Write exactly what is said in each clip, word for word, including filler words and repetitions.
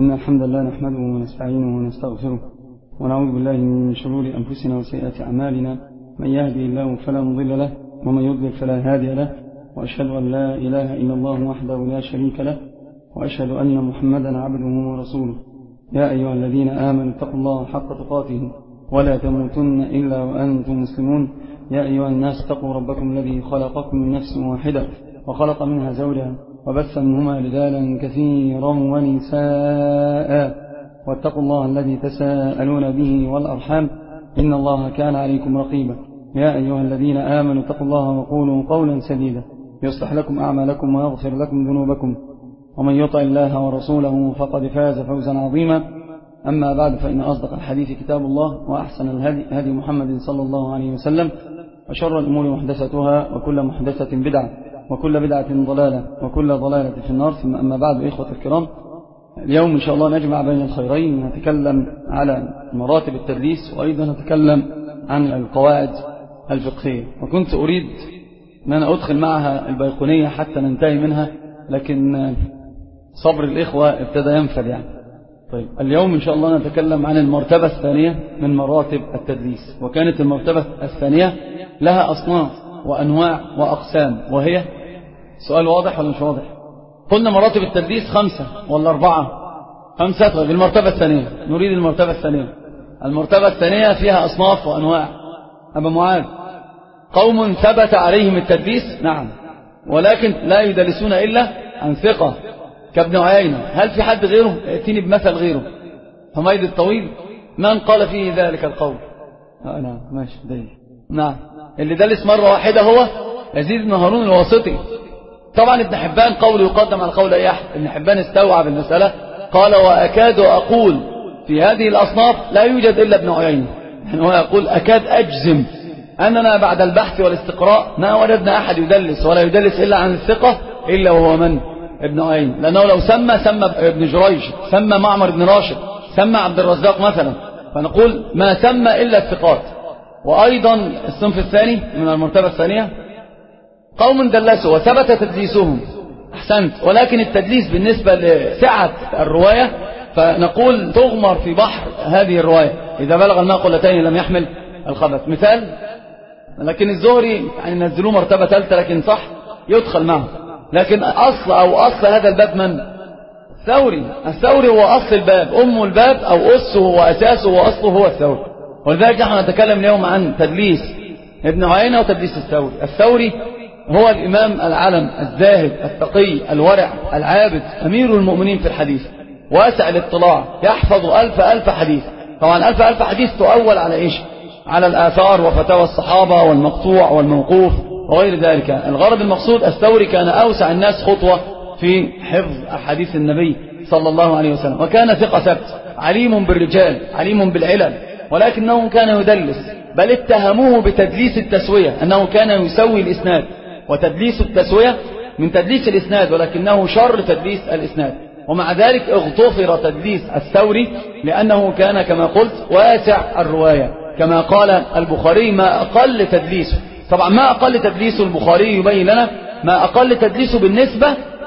إن الحمد لله نحمده ونستعينه ونستغفره ونعوذ بالله من شرور أنفسنا وسيئات أعمالنا. من يهدي الله فلا مضل له ومن يضلل فلا هادي له، وأشهد أن لا إله إلا الله وحده لا شريك له، وأشهد أن محمدا عبده ورسوله. يا أيها الذين آمنوا اتقوا الله حق تقاته ولا تموتن إلا وأنتم مسلمون. يا أيها الناس اتقوا ربكم الذي خلقكم من نفس واحدة وخلق منها زوجها وبث منهما رجالا كثيرا ونساء، واتقوا الله الذي تساءلون به والأرحام إن الله كان عليكم رقيبا. يا أيها الذين آمنوا اتقوا الله وقولوا قولا سديدا يصلح لكم أعمالكم ويغفر لكم ذنوبكم، ومن يطع الله ورسوله فقد فاز فوزا عظيما. أما بعد، فإن أصدق الحديث كتاب الله، وأحسن الهدي هدي محمد صلى الله عليه وسلم، وشر الأمور محدثتها، وكل محدثة بدعة، وكل بدعة ضلالة، وكل ضلالة في النار. ثم أما بعد، إخوة الكرام، اليوم إن شاء الله نجمع بين الخيرين، نتكلم على مراتب التدليس، وأيضا نتكلم عن القواعد الفقهية. وكنت أريد أن أنا أدخل معها البيقونية حتى ننتهي منها، لكن صبر الإخوة ابتدى ينفد يعني. طيب، اليوم إن شاء الله نتكلم عن المرتبة الثانية من مراتب التدليس. وكانت المرتبة الثانية لها أصناف وأنواع وأقسام، وهي سؤال واضح ولا مش واضح؟ قلنا مراتب التدليس خمسة ولا أربعة؟ خمسة. طيب، المرتبة الثانية، نريد المرتبة الثانية. المرتبة الثانية فيها أصناف وأنواع. أبا معاذ، قوم ثبت عليهم التدليس، نعم، ولكن لا يدلسون إلا عن ثقة كابن عيينة. هل في حد غيره؟ ائتني بمثل غيره. حميد الطويل، من قال فيه ذلك القول؟ آه نعم، ماشي دليل. نعم، اللي دلس مرة واحدة هو يزيد بن هارون الواسطي. طبعا ابن حبان قول يقدم على قول أي أحد. ابن حبان استوعب المسألة، قال وأكاد أقول في هذه الأصناف لا يوجد إلا ابن عيينة. يعني هو يقول أكاد أجزم أننا بعد البحث والاستقراء ما وجدنا أحد يدلس، ولا يدلس إلا عن الثقة إلا وهو من؟ ابن عيينة. لأنه لو سمى سمى ابن جريج، سمى معمر بن راشد، سمى عبد الرزاق مثلا، فنقول ما سمى إلا الثقات. وأيضا الصنف الثاني من المرتبة الثانية قوم دلسوا وثبت تدليسهم، أحسنت، ولكن التدليس بالنسبة لسعة الرواية فنقول تغمر في بحر هذه الرواية. إذا بلغ الماء قلتين لم يحمل الخبث. مثال، لكن الزهري يعني نزلوه مرتبة ثالثة، لكن صح يدخل معه. لكن أصل أو أصل هذا الباب من؟ الثوري. الثوري هو أصل الباب، أم الباب أو أسه وأساسه وأصله هو الثوري. ولذلك نحن نتكلم اليوم عن تدليس ابن عيينة وتدليس الثوري. الثوري هو الإمام العلم الزاهد التقي الورع العابد، أمير المؤمنين في الحديث، واسع الاطلاع، يحفظ ألف ألف حديث. طبعا ألف ألف حديث تؤول على إيش؟ على الآثار وفتاوى الصحابة والمقطوع والموقوف وغير ذلك. الغرض المقصود، الثوري كان أوسع الناس خطوة في حفظ أحاديث النبي صلى الله عليه وسلم، وكان ثقة ثبت، عليم بالرجال، عليم بالعلل، ولكنه كان يدلس، بل اتهموه بتدليس التسوية، أنه كان يسوي الإسناد. وتدليس التسوية من تدليس الإسناد، ولكنه شر تدليس الإسناد. ومع ذلك اغتفر تدليس الثوري لأنه كان كما قلت واسع الرواية، كما قال البخاري ما أقل تدليسه. طبعا ما أقل تدليسه البخاري يبين لنا ما أقل تدليسه بالنسبة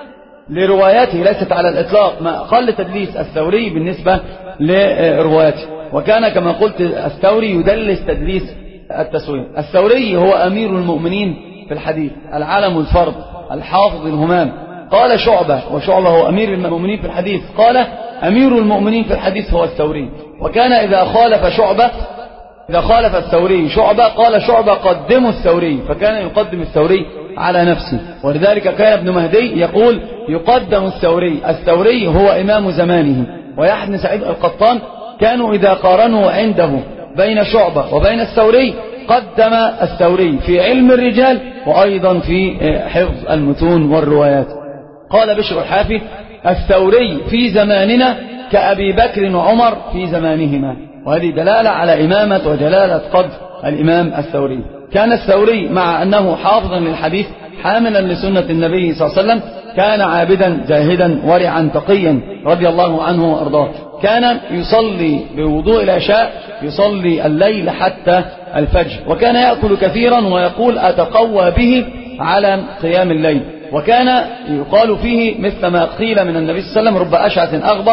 لرواياته، ليست على الإطلاق ما أقل تدليس الثوري بالنسبة لرواياته. وكان كما قلت الثوري يدلس تدليس التسوية. الثوري هو أمير المؤمنين في الحديث، العالم الفرد، الحافظ الهمام. قال شعبة، وشعبة هو أمير المؤمنين في الحديث، قال أمير المؤمنين في الحديث هو الثوري. وكان إذا خالف شعبة، إذا خالف الثوري شعبة، قال شعبة قدموا الثوري، فكان يقدم الثوري على نفسه. ولذلك كان ابن مهدي يقول يقدم الثوري، الثوري هو إمام زمانه. ويحيى بن سعيد القطان كانوا إذا قارنوا عنده بين شعبة وبين الثوري قدم الثوري في علم الرجال، وأيضا في حفظ المتون والروايات. قال بشر الحافي الثوري في زماننا كأبي بكر وعمر في زمانهما. وهذه دلالة على إمامة وجلالة قدر الإمام الثوري. كان الثوري مع أنه حافظا للحديث حاملا لسنة النبي صلى الله عليه وسلم، كان عابدا زاهدا ورعا تقيا رضي الله عنه وأرضاه. كان يصلي بوضوء العشاء، يصلي الليل حتى الفجر، وكان يأكل كثيرا ويقول أتقوى به على قيام الليل. وكان يقال فيه مثل ما قيل من النبي صلى الله عليه وسلم رب أشعث أغبر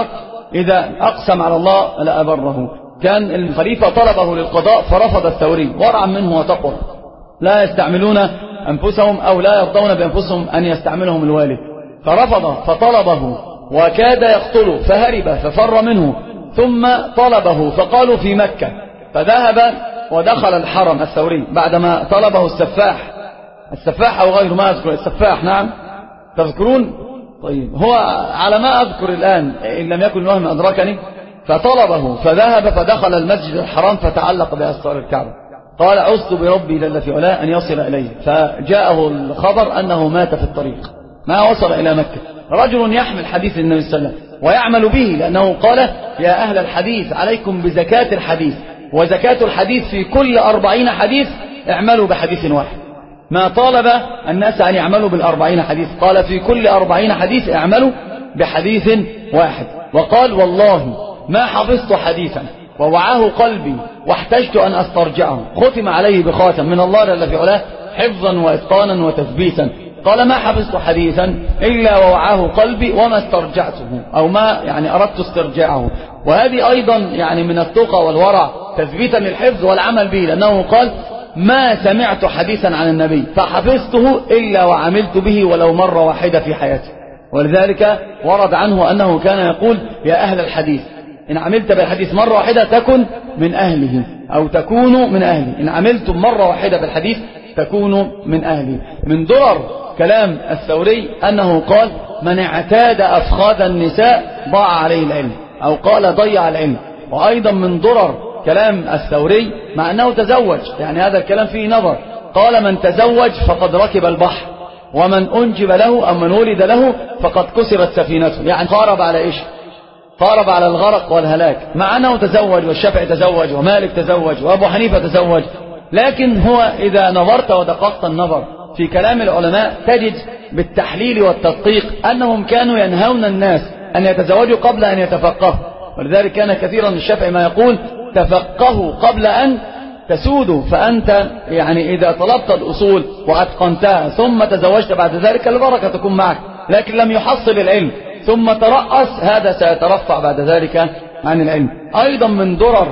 إذا أقسم على الله لأبره. كان الخليفة طلبه للقضاء فرفض الثوري ورعا منه وتقوى، لا يستعملون أنفسهم أو لا يرضون بأنفسهم أن يستعملهم الوالي، فرفض فطلبه وكاد يقتله فهرب ففر منه، ثم طلبه فقالوا في مكة، فذهب ودخل الحرم الثوري بعدما طلبه السفاح السفاح أو غير ما أذكر السفاح، نعم تذكرون؟ طيب هو على ما أذكر الآن إن لم يكن الوهم أدركني، فطلبه فذهب فدخل المسجد الحرام فتعلق بأستار الكعبة، قال عزت بربي جل في علاه أن يصل إليه، فجاءه الخبر أنه مات في الطريق ما وصل إلى مكة. رجل يحمل حديث النبي صلى الله عليه وسلم ويعمل به، لأنه قال يا أهل الحديث عليكم بزكاة الحديث، وزكاة الحديث في كل أربعين حديث اعملوا بحديث واحد. ما طالب الناس أن يعملوا بالأربعين حديث، قال في كل أربعين حديث اعملوا بحديث واحد. وقال والله ما حفظت حديثا ووعاه قلبي واحتجت أن أسترجعه ختم عليه بخاتم من الله جل في علاه حفظا وإتقانا وتثبيتا. قال ما حفظت حديثا إلا ووعاه قلبي وما استرجعته، أو ما يعني أردت استرجاعه. وهذه أيضا يعني من التقى والورع تثبيتا للحفظ والعمل به، لأنه قال ما سمعت حديثا عن النبي فحفظته إلا وعملت به ولو مرة واحدة في حياتي. ولذلك ورد عنه أنه كان يقول يا أهل الحديث إن عملت بالحديث مرة واحدة تكن من أهله أو تكونوا من أهله، إن عملتم مرة واحدة بالحديث تكونوا من أهله. من درر كلام الثوري أنه قال من اعتاد أفخاذ النساء ضاع عليه العلم، أو قال ضيع العلم. وأيضا من درر كلام الثوري مع أنه تزوج، يعني هذا الكلام فيه نظر، قال من تزوج فقد ركب البحر، ومن أنجب له أو من ولد له فقد كسرت سفينته، يعني قارب على إيش؟ قارب على الغرق والهلاك، مع أنه تزوج والشافعي تزوج ومالك تزوج وأبو حنيفة تزوج. لكن هو إذا نظرت ودققت النظر في كلام العلماء تجد بالتحليل والتدقيق أنهم كانوا ينهون الناس أن يتزوجوا قبل أن يتفقهوا. ولذلك كان كثيرا الشافعي ما يقول تفقهوا قبل أن تسودوا، فأنت يعني إذا طلبت الأصول وأتقنتها ثم تزوجت بعد ذلك البركة تكون معك، لكن لم يحصل العلم ثم ترأس هذا سيترفع بعد ذلك عن العلم. أيضا من درر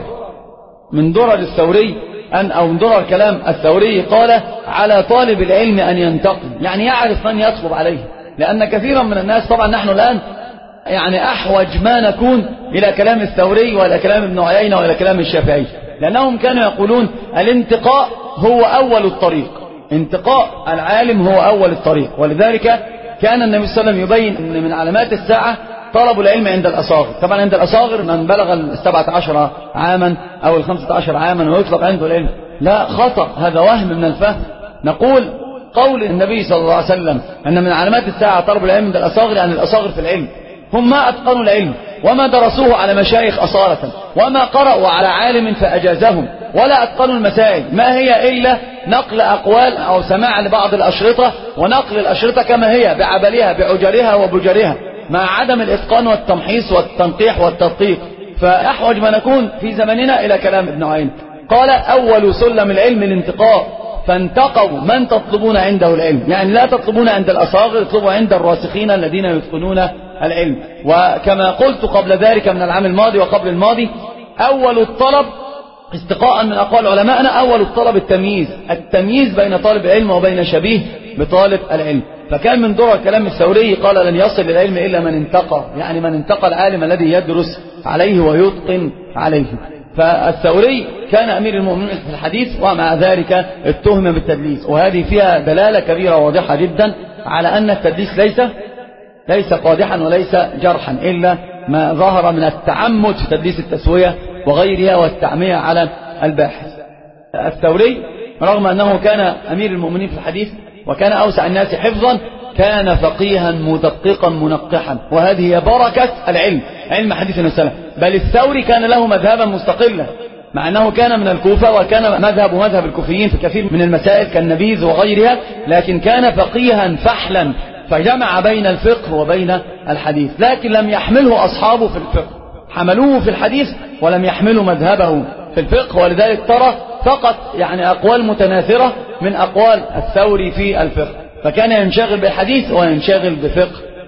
من درر الثوري أن أو من درر كلام الثوري قال على طالب العلم أن ينتقي، يعني يعرف من يطلب عليه، لأن كثيرا من الناس طبعا نحن الآن يعني أحوج ما نكون إلى كلام الثوري وإلى كلام ابن عيينة وإلى كلام الشافعي، لأنهم كانوا يقولون الانتقاء هو أول الطريق، انتقاء العالم هو أول الطريق. ولذلك كان النبي صلى الله عليه وسلم يبين أن من علامات الساعة طلب العلم عند الأصاغر. طبعا عند الأصاغر من بلغ السبعة عشر عاما أو الخمسة عشر عاما ويطلب عنده العلم، لا خطأ، هذا وهم من الفهم. نقول قول النبي صلى الله عليه وسلم أن من علامات الساعة طلب العلم عند الأصاغر، يعني الأصاغر في العلم هم ما أتقنوا العلم وما درسوه على مشايخ أصالة وما قرأوا على عالم فأجازهم ولا أتقنوا المسائل، ما هي إلا نقل أقوال أو سماع لبعض الأشرطة ونقل الأشرطة كما هي بعبلها بعجرها وبجرها، مع عدم الإتقان والتمحيص والتنقيح والتدقيق. فأحوج ما نكون في زمننا إلى كلام ابن عين. قال أول سلم العلم الانتقاء، فانتقوا من تطلبون عنده العلم، يعني لا تطلبون عند الأصاغر، اطلبوا عند الراسخين الذين يتقنون العلم. وكما قلت قبل ذلك من العام الماضي وقبل الماضي، أول الطلب استقاء من أقوال علماءنا أول الطلب التمييز، التمييز بين طالب العلم وبين شبيه بطالب العلم. فكان من دور كلام الثوري قال لن يصل للعلم إلا من انتقى، يعني من انتقى العالم الذي يدرس عليه ويتقن عليه. فالثوري كان أمير المؤمنين في الحديث ومع ذلك اتهم بالتدليس، وهذه فيها دلالة كبيرة واضحة جدا على أن التدليس ليس ليس قادحا وليس جرحا، إلا ما ظهر من التعمد في تدليس التسوية وغيرها والتعمية على الباحث. الثوري رغم أنه كان أمير المؤمنين في الحديث وكان أوسع الناس حفظا، كان فقيها مدققا منقحا، وهذه هي بركة العلم، علم حديث النبي. بل الثوري كان له مذهبا مستقلا، مع أنه كان من الكوفة وكان مذهب مذهب الكوفيين في كثير من المسائل كالنبيذ وغيرها، لكن كان فقيها فحلا فجمع بين الفقه وبين الحديث، لكن لم يحمله أصحابه في الفقه، حملوه في الحديث ولم يحملوا مذهبه في الفقه. ولذلك ترى فقط يعني أقوال متناثرة من أقوال الثوري في الفقه، فكان ينشغل بالحديث وينشغل بفقه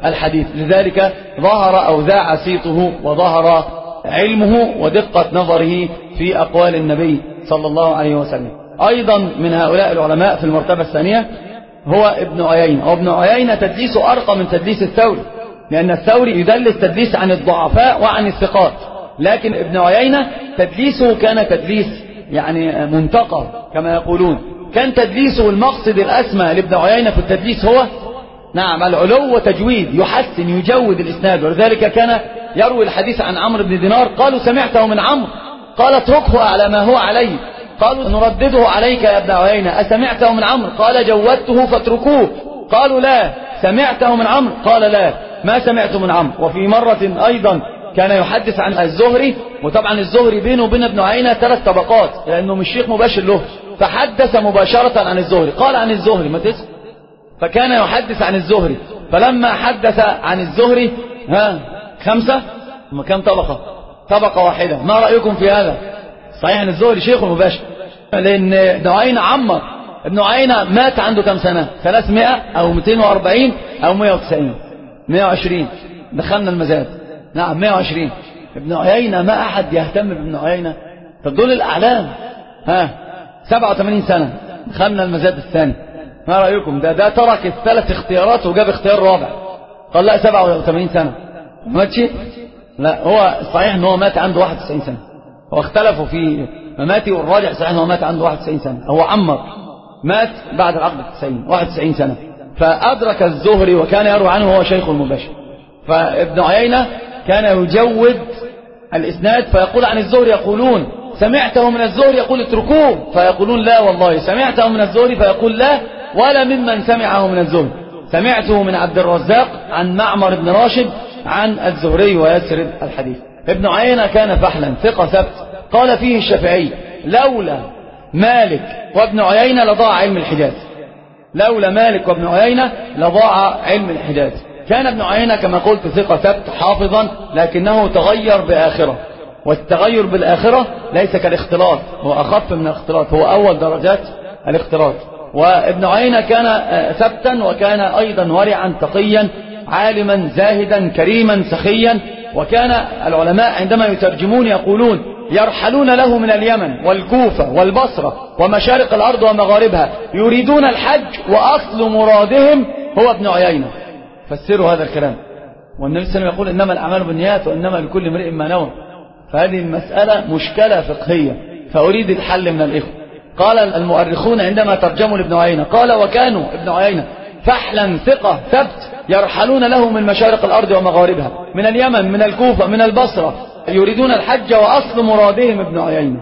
الحديث. لذلك ظهر أو ذاع صيته وظهر علمه ودقة نظره في أقوال النبي صلى الله عليه وسلم. أيضا من هؤلاء العلماء في المرتبة الثانية هو ابن عيينة. وابن عيينة تدليسه أرقى من تدليس الثوري، لأن الثوري يدلس تدليس عن الضعفاء وعن الثقات، لكن ابن عيينة تدليسه كان تدليس يعني منتقى كما يقولون. كان تدليسه المقصد الأسمى لابن عيينة في التدليس هو نعم العلو وتجويد، يحسن يجود الإسناد. ولذلك كان يروي الحديث عن عمرو بن دينار، قالوا سمعته من عمرو، قال اتركه على ما هو عليه. قالوا نردده عليك يا ابن عيينة، أسمعته من عمرو؟ قال جودته فاتركوه. قالوا لا، سمعته من عمرو؟ قال لا، ما سمعت من عمرو. وفي مرة أيضا كان يحدث عن الزهري، وطبعا الزهري بينه وبين ابن عيينة ثلاث طبقات لأنه مش شيخ مباشر له، فحدث مباشرة عن الزهري. قال عن الزهري ما تسمع، فكان يحدث عن الزهري. فلما حدث عن الزهري ها خمسة كم طبقة؟ طبقة واحدة. ما رأيكم في هذا؟ صحيح ان الزهري شيخ مباشر، لأن ابن عيينة عمر. ابن عيينة مات عنده كم سنة؟ ثلاثمائة أو مئتين وأربعين أو مئة وتسعين مئة وعشرين، دخلنا المزاد. نعم مئة وعشرين. ابن عيينة ما أحد يهتم بابن عيينة. طب دول الأعلام ها سبعة وثمانين سنة، دخلنا المزاد الثاني. ما رأيكم؟ ده ده ترك الثلاث اختيارات وجاب اختيار رابع، قال لا سبعة وثمانين سنة ماتش. لا، هو صحيح ان هو مات عنده واحد وتسعين سنة، هو اختلفوا في مماته، والراجع صحيح ان هو مات عنده واحد وتسعين سنة. هو عمر مات بعد العقد التسعين واحد وتسعين سنة، فأدرك الزهري وكان يروي عنه وهو شيخ المباشر. فابن عيينة كان يجود الإسناد، فيقول عن الزهري يقولون سمعته من الزهري، يقول اتركوه، فيقولون لا والله سمعته من الزهري، فيقول لا ولا ممن سمعه من الزهري، سمعته من عبد الرزاق عن معمر بن راشد عن الزهري، ويسرد الحديث. ابن عيينة كان فحلا ثقة ثبت. قال فيه الشافعي لولا مالك وابن عيينة لضاع علم الحجاز، لولا مالك وابن عيينة لضاع علم الحجاز. كان ابن عيينة كما قلت ثقة ثبت حافظا، لكنه تغير بآخرة، والتغير بالآخرة ليس كالاختلاط، هو أخف من الاختلاط، هو أول درجات الاختلاط. وابن عيينة كان ثبتا، وكان أيضا ورعا تقيا عالما زاهدا كريما سخيا. وكان العلماء عندما يترجمون يقولون يرحلون له من اليمن والكوفة والبصرة ومشارق الأرض ومغاربها يريدون الحج، وأصل مرادهم هو ابن عيينة. فسروا هذا الكلام. والنبي صلى الله عليه وسلم يقول إنما الأعمال بالنيات وإنما لكل امرئ ما نوى. فهذه المسألة مشكلة فقهية، فأريد الحل من الإخوة. قال المؤرخون عندما ترجموا لابن عيينة، قال وكانوا ابن عيينة فحلا ثقة ثبت يرحلون له من مشارق الأرض ومغاربها، من اليمن من الكوفة من البصرة، يريدون الحج، وأصل مرادهم ابن عيينة.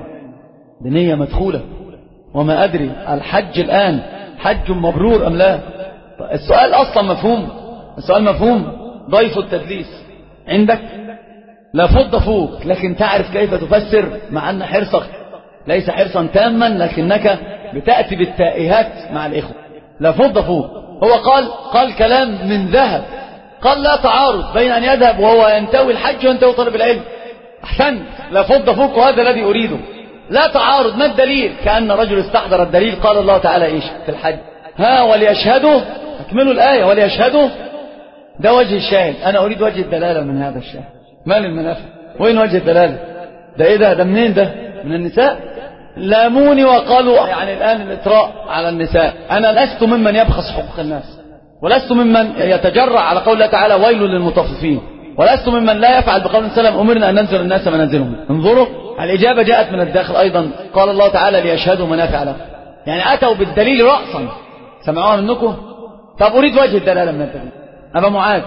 بنية مدخولة. وما أدري الحج الآن حج مبرور أم لا؟ السؤال أصلا مفهوم، السؤال مفهوم. ضيف التدليس عندك لا فض فوق، لكن تعرف كيف تفسر، مع أن حرصك ليس حرصا تاما، لكنك بتأتي بالتائهات مع الإخوة. لا فض فوق. هو قال قال كلام من ذهب، قال لا تعارض بين أن يذهب وهو ينتوي الحج وينتوي طلب العلم. أحسنت، لا فض فوق، وهذا الذي أريده. لا تعارض. ما الدليل؟ كأن رجل استحضر الدليل. قال الله تعالى إيش في الحج؟ ها وليشهدوا، أكملوا الآية وليشهدوا. ده وجه الشاهد. أنا أريد وجه الدلالة من هذا الشاهد. مال المنافع؟ وين وجه الدلالة؟ ده إيه ده؟ ده منين ده؟ من النساء. لاموني وقالوا يعني الآن الإطراء على النساء. أنا لست ممن يبخس حقوق الناس، ولست ممن يتجرع على قول الله تعالى ويل للمطففين، ولست ممن لا يفعل بقول الله سلام أمرنا أن ننزل الناس منازلهم. انظروا الإجابة جاءت من الداخل أيضا. قال الله تعالى ليشهدوا منافع لهم، يعني أتوا بالدليل رأسا. سمعوها منكم؟ طب أريد وجه الدلالة من الدليل. أبا معاذ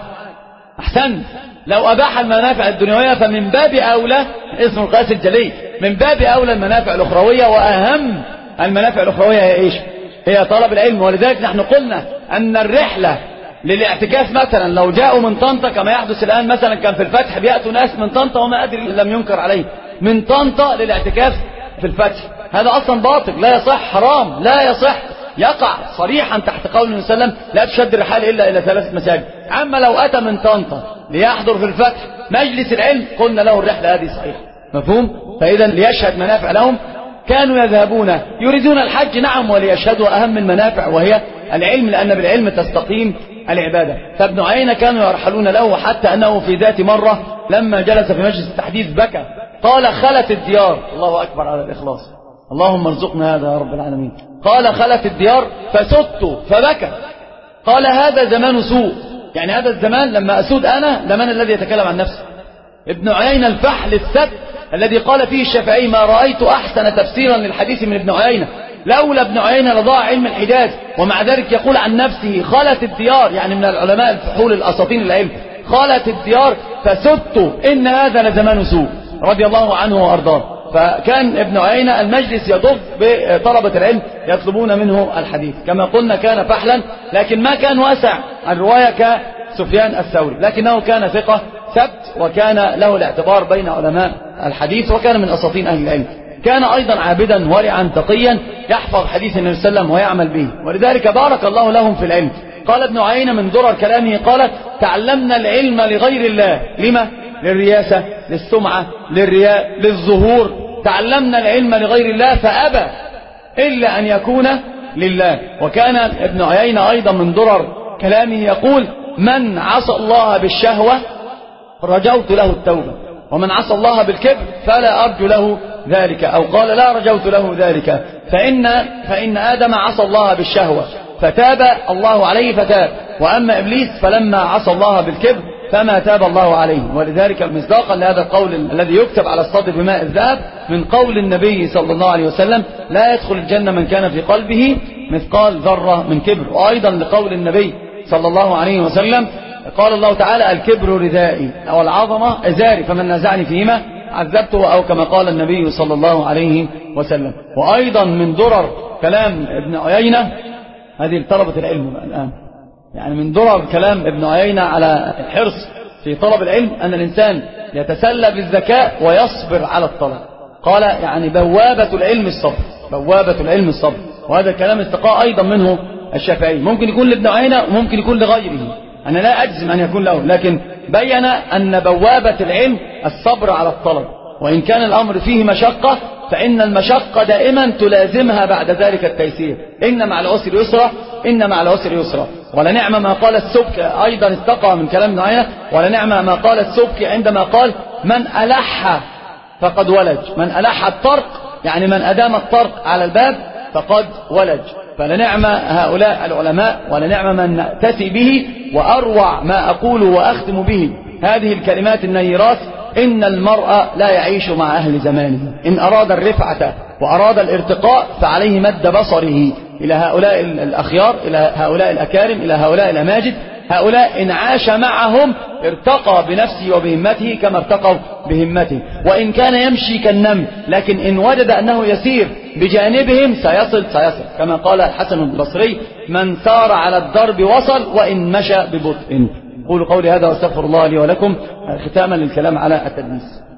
أحسنت. لو أباح المنافع الدنيوية فمن باب أولى، اسم القياس الجلي، من باب أولى المنافع الأخروية، وأهم المنافع الأخروية هي إيش؟ هي طلب العلم. ولذلك نحن قلنا أن الرحلة للاعتكاف مثلا لو جاءوا من طنطا كما يحدث الآن، مثلا كان في الفتح بيأتوا ناس من طنطا، وما أدري لم ينكر عليه، من طنطا للاعتكاف في الفتح. هذا أصلا باطل، لا يصح، حرام، لا يصح، يقع صريحا تحت قول النبي صلى الله عليه وسلم لا تشد الرحال إلا إلى ثلاثة مساجد. أما لو أتى من طنطا ليحضر في الفتح مجلس العلم قلنا له الرحلة هذه صحيحة. مفهوم؟ فإذا ليشهد منافع لهم. كانوا يذهبون يريدون الحج، نعم، وليشهدوا أهم المنافع وهي العلم، لأن بالعلم تستقيم العبادة. فابن عيينة كانوا يرحلون له، حتى أنه في ذات مرة لما جلس في مجلس التحديث بكى قال خلت الديار. الله أكبر على الإخلاص، اللهم ارزقنا هذا يا رب العالمين. قال خلت الديار فسدت فبكى. قال هذا زمان سوء، يعني هذا الزمان لما أسود أنا لمن الذي يتكلم عن نفسه؟ ابن عيينة الفحل السد الذي قال فيه الشافعي ما رأيت أحسن تفسيرا للحديث من ابن عيينة، لولا ابن عيينة لضاع علم الحجاز. ومع ذلك يقول عن نفسه خلت الديار، يعني من العلماء الفحول الأساطين العلم، خلت الديار فسدت إن هذا لزمان سوء، رضي الله عنه وأرضاه. فكان ابن عيينة المجلس يضف بطلبة العلم يطلبون منه الحديث. كما قلنا كان فحلا، لكن ما كان واسع الرواية كسفيان الثوري، لكنه كان ثقة ثبت، وكان له الاعتبار بين علماء الحديث، وكان من أساطين أهل العلم. كان أيضا عابدا ورعا تقيا يحفظ حديث النبي صلى الله عليه وسلم ويعمل به، ولذلك بارك الله لهم في العلم. قال ابن عيينة من درر كلامه قال تعلمنا العلم لغير الله. لما؟ للرياسة، للسمعة، للرياء، للظهور. تعلمنا العلم لغير الله فأبى إلا أن يكون لله. وكان ابن عيينة أيضا من درر كلامه يقول من عصى الله بالشهوة رجوت له التوبة، ومن عصى الله بالكبر فلا أرجو له ذلك، أو قال لا رجوت له ذلك. فإن, فإن آدم عصى الله بالشهوة فتاب الله عليه فتاب، وأما إبليس فلما عصى الله بالكبر فما تاب الله عليه. ولذلك مصداقا لهذا القول الذي يكتب على الصدر بماء الذهب من قول النبي صلى الله عليه وسلم لا يدخل الجنة من كان في قلبه مثقال ذرة من كبر. وأيضا لقول النبي صلى الله عليه وسلم قال الله تعالى الكبر ردائي أو العظمة إزاري فمن نازعني فيهما عذبته، أو كما قال النبي صلى الله عليه وسلم. وأيضا من درر كلام ابن عيينة، هذه طلبة العلم الآن، يعني من درر كلام ابن عيينة على الحرص في طلب العلم أن الإنسان يتسلى بالذكاء ويصبر على الطلب. قال يعني بوابة العلم الصبر، بوابة العلم الصبر. وهذا الكلام استقاء أيضا منه الشافعي، ممكن يكون لابن عيينة وممكن يكون لغيره، أنا لا أجزم أن يكون له، لكن بين أن بوابة العلم الصبر على الطلب، وإن كان الأمر فيه مشقة فإن المشقة دائما تلازمها بعد ذلك التيسير. إن مع العسر يسرا، إن مع العسر يسرا. ولنعم ما قال السبك أيضا استقى من كلام ابن عيينة، ولنعم ما قال السبك عندما قال من ألح فقد ولج. من ألح الطرق يعني من أدام الطرق على الباب فقد ولج. فلنعم هؤلاء العلماء ولنعم من نأتسي به. وأروع ما أقول وأختم به هذه الكلمات النيرات: إن المرء لا يعيش مع أهل زمانه، إن أراد الرفعة وأراد الارتقاء فعليه مد بصره إلى هؤلاء الأخيار، إلى هؤلاء الأكارم، إلى هؤلاء الأماجد. هؤلاء إن عاش معهم ارتقى بنفسه وبهمته كما ارتقوا بهمته، وإن كان يمشي كالنمل، لكن إن وجد أنه يسير بجانبهم سيصل سيصل كما قال الحسن البصري: من سار على الدرب وصل وإن مشى ببطء. قولوا قولي هذا واستغفر الله لي ولكم. ختاما للكلام على التدليس.